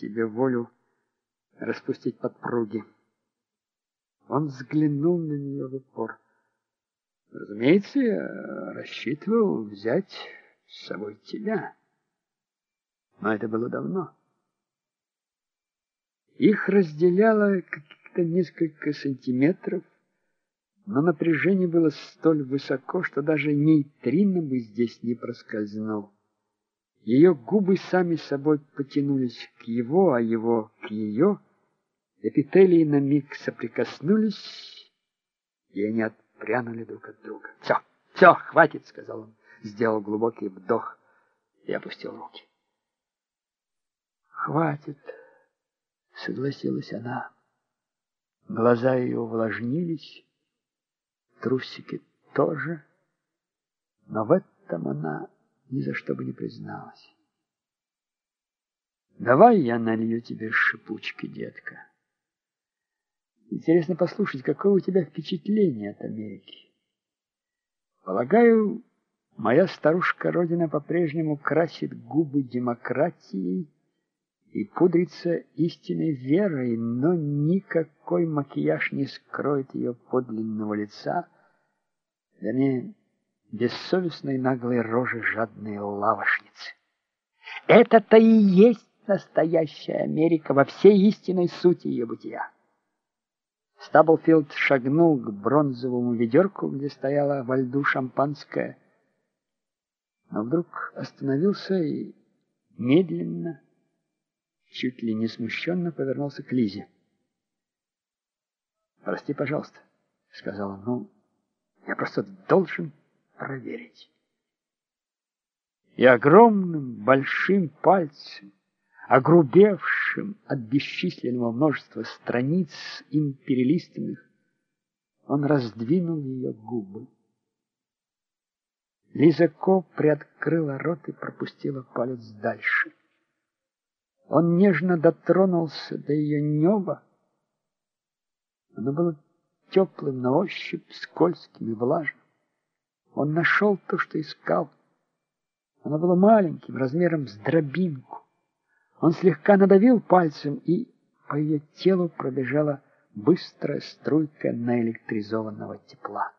тебе волю распустить подпруги. Он взглянул на нее в упор. Разумеется, я рассчитывал взять с собой тебя. Но это было давно. Их разделяло каких-то несколько сантиметров, но напряжение было столь высоко, что даже нейтрино бы здесь не проскользнул. Ее губы сами собой потянулись к его, а его к ее. Эпителии на миг соприкоснулись, и они отпрянули друг от друга. Все, хватит, сказал он, сделал глубокий вдох и опустил руки. Хватит, согласилась она. Глаза ее увлажнились, трусики тоже, но в этом она ни за что бы не призналась. Давай я налью тебе шипучки, детка. Интересно послушать, какое у тебя впечатление от Америки. Полагаю, моя старушка-родина по-прежнему красит губы демократией и пудрится истинной верой, но никакой макияж не скроет ее подлинного лица, вернее, бессовестной наглой рожи жадной лавошницы. Это-то и есть настоящая Америка во всей истинной сути ее бытия. Стаблфилд шагнул к бронзовому ведерку, где стояло во льду шампанское, но вдруг остановился и медленно, чуть ли не смущенно повернулся к Лизе. «Прости, пожалуйста», — сказал он, — «ну, я просто должен проверить». И огромным большим пальцем, огрубевшим от бесчисленного множества страниц им перелистанных, он раздвинул ее губы. Лиза Ко приоткрыла рот и пропустила палец дальше. Он нежно дотронулся до ее неба. Оно было теплым на ощупь, скользким и влажным. Он нашел то, что искал. Оно было маленьким, размером с дробинку. Он слегка надавил пальцем, и по ее телу пробежала быстрая струйка наэлектризованного тепла.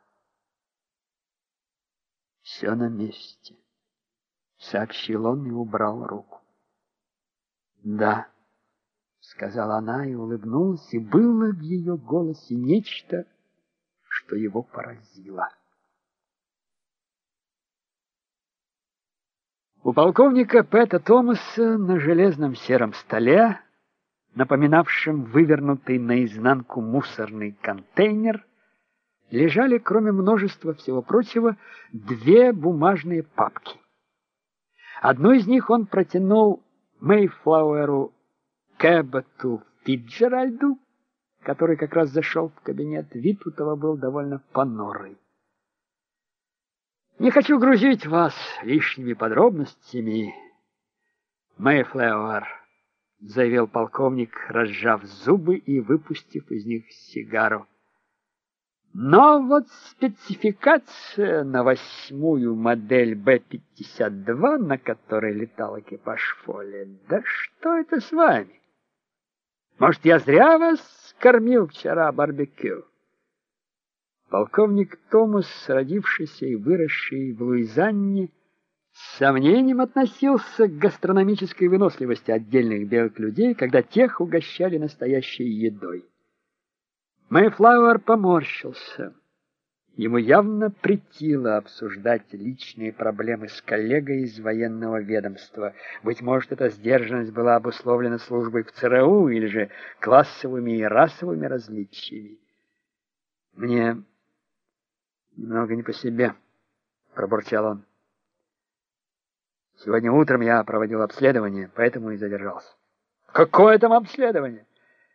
«Все на месте», — сообщил он и убрал руку. «Да», — сказала она и улыбнулась, и было в ее голосе нечто, что его поразило. У полковника Пэта Томаса на железном сером столе, напоминавшем вывернутый наизнанку мусорный контейнер, лежали, кроме множества всего прочего, две бумажные папки. Одну из них он протянул Мейфлауэру Кэбботу Фитджеральду, который как раз зашел в кабинет. Вид у того был довольно понурый. «Не хочу грузить вас лишними подробностями, Мейфлауэр», — заявил полковник, разжав зубы и выпустив из них сигару. «Но вот спецификация на 8-ю модель Б-52, на которой летал экипаж Фолли, да что это с вами? Может, я зря вас кормил вчера барбекю?» Полковник Томас, родившийся и выросший в Луизиане, с сомнением относился к гастрономической выносливости отдельных белых людей, когда тех угощали настоящей едой. Мейфлауэр поморщился. Ему явно претило обсуждать личные проблемы с коллегой из военного ведомства. Быть может, эта сдержанность была обусловлена службой в ЦРУ или же классовыми и расовыми различиями. «Мне немного не по себе», — пробурчал он. «Сегодня утром я проводил обследование, поэтому и задержался». «Какое там обследование?»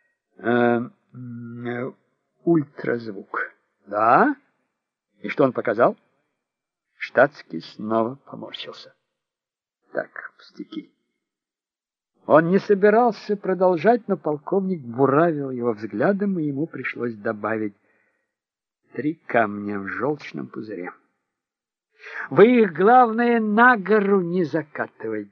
«Ультразвук». «Да? И что он показал?» Штатский снова поморщился. «Так, пустяки». Он не собирался продолжать, но полковник буравил его взглядом, и ему пришлось добавить: 3 камня в желчном пузыре. «Вы их, главное, на гору не закатывайте.